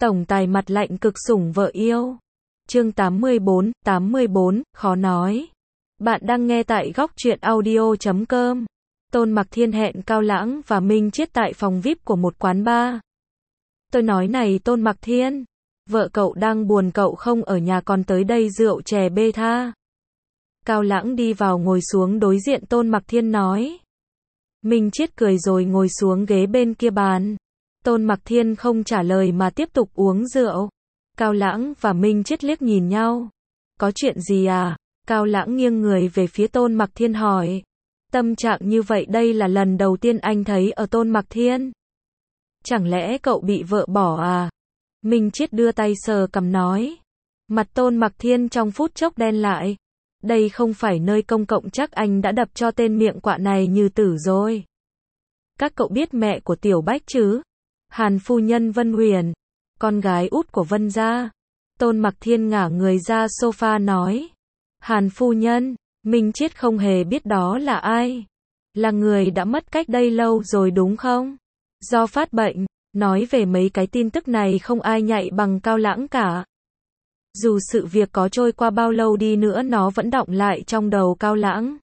Tổng tài mặt lạnh cực sủng vợ yêu. Chương 84, khó nói. Bạn đang nghe tại góc truyện audio.com. Tôn Mặc Thiên hẹn Cao Lãng và Minh Chiết tại phòng VIP của một quán bar. Tôi nói này Tôn Mặc Thiên, vợ cậu đang buồn, cậu không ở nhà còn tới đây rượu chè bê tha. Cao Lãng đi vào ngồi xuống đối diện Tôn Mặc Thiên nói. Minh Chiết cười rồi ngồi xuống ghế bên kia bàn. Tôn Mặc Thiên không trả lời mà tiếp tục uống rượu. Cao Lãng và Minh Chiết liếc nhìn nhau. Có chuyện gì à? Cao Lãng nghiêng người về phía Tôn Mặc Thiên hỏi. Tâm trạng như vậy đây là lần đầu tiên anh thấy ở Tôn Mặc Thiên. Chẳng lẽ cậu bị vợ bỏ à? Minh Chiết đưa tay sờ cằm nói. Mặt Tôn Mặc Thiên trong phút chốc đen lại. Đây không phải nơi công cộng, chắc anh đã đập cho tên miệng quạ này như tử rồi. Các cậu biết mẹ của Tiểu Bách chứ? Hàn phu nhân Vân Huyền, con gái út của Vân gia. Tôn Mặc Thiên ngả người ra sofa nói. Hàn phu nhân, Minh Chiết không hề biết đó là ai. Là người đã mất cách đây lâu rồi đúng không? Do phát bệnh. Nói về mấy cái tin tức này không ai nhạy bằng Cao Lãng cả. Dù sự việc có trôi qua bao lâu đi nữa nó vẫn đọng lại trong đầu Cao Lãng.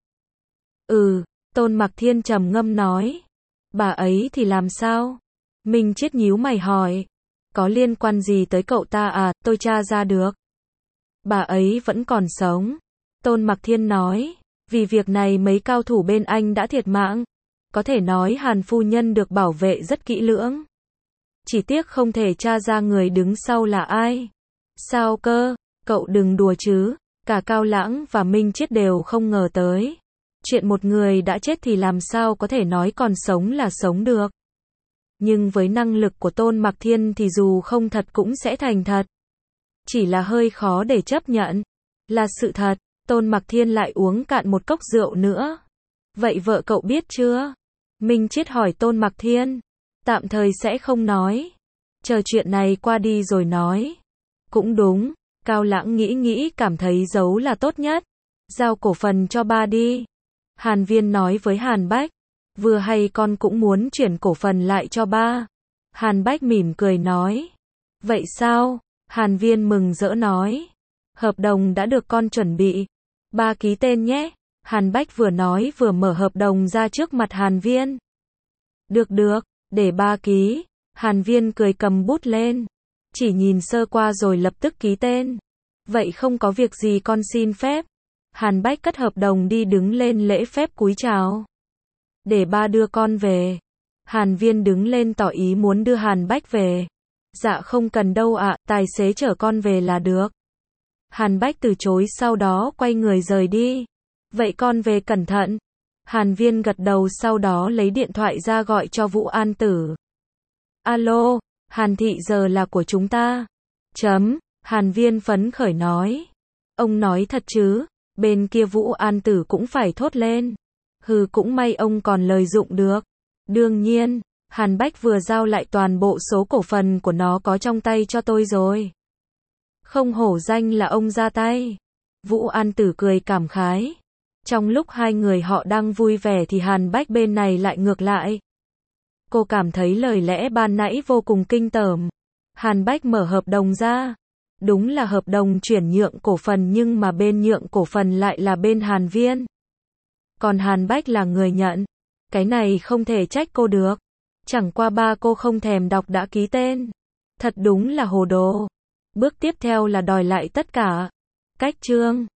Tôn Mặc Thiên trầm ngâm nói. Bà ấy thì làm sao? Minh Chiết nhíu mày hỏi. Có liên quan gì tới cậu ta à? Tôi tra ra được. Bà ấy vẫn còn sống. Tôn Mặc Thiên nói. Vì việc này mấy cao thủ bên anh đã thiệt mạng. Có thể nói Hàn phu nhân được bảo vệ rất kỹ lưỡng. Chỉ tiếc không thể tra ra người đứng sau là ai. Sao cơ? Cậu đừng đùa chứ. Cả Cao Lãng và Minh Chiết đều không ngờ tới. Chuyện một người đã chết thì làm sao có thể nói còn sống là sống được. Nhưng với năng lực của Tôn Mặc Thiên thì dù không thật cũng sẽ thành thật. Chỉ là hơi khó để chấp nhận. Là sự thật. Tôn Mặc Thiên lại uống cạn một cốc rượu nữa. Vậy vợ cậu biết chưa? Minh Chiết hỏi Tôn Mặc Thiên. Tạm thời sẽ không nói. Chờ chuyện này qua đi rồi nói. Cũng đúng. Cao Lãng nghĩ cảm thấy giấu là tốt nhất. Giao cổ phần cho ba đi. Hàn Viên nói với Hàn Bách. Vừa hay con cũng muốn chuyển cổ phần lại cho ba. Hàn Bách mỉm cười nói. Vậy sao? Hàn Viên mừng rỡ nói. Hợp đồng đã được con chuẩn bị. Ba ký tên nhé. Hàn Bách vừa nói vừa mở hợp đồng ra trước mặt Hàn Viên. Được, để ba ký. Hàn Viên cười cầm bút lên. Chỉ nhìn sơ qua rồi lập tức ký tên. Vậy không có việc gì con xin phép. Hàn Bách cất hợp đồng đi đứng lên lễ phép cúi chào. Để ba đưa con về. Hàn Viên đứng lên tỏ ý muốn đưa Hàn Bách về. Dạ không cần đâu ạ, tài xế chở con về là được. Hàn Bách từ chối sau đó quay người rời đi. Vậy con về cẩn thận. Hàn Viên gật đầu sau đó lấy điện thoại ra gọi cho Vũ An Tử. Alo, Hàn thị giờ là của chúng ta. Hàn Viên phấn khởi nói. Ông nói thật chứ? Bên kia Vũ An Tử cũng phải thốt lên. Cũng may ông còn lời dụng được. Đương nhiên, Hàn Bách vừa giao lại toàn bộ số cổ phần của nó có trong tay cho tôi rồi. Không hổ danh là ông ra tay. Vũ An Tử cười cảm khái. Trong lúc hai người họ đang vui vẻ thì Hàn Bách bên này lại ngược lại. Cô cảm thấy lời lẽ ban nãy vô cùng kinh tởm. Hàn Bách mở hợp đồng ra. Đúng là hợp đồng chuyển nhượng cổ phần nhưng mà bên nhượng cổ phần lại là bên Hàn Viên. Còn Hàn Bách là người nhận. Cái này không thể trách cô được. Chẳng qua ba cô không thèm đọc đã ký tên. Thật đúng là hồ đồ. Bước tiếp theo là đòi lại tất cả. Cách chương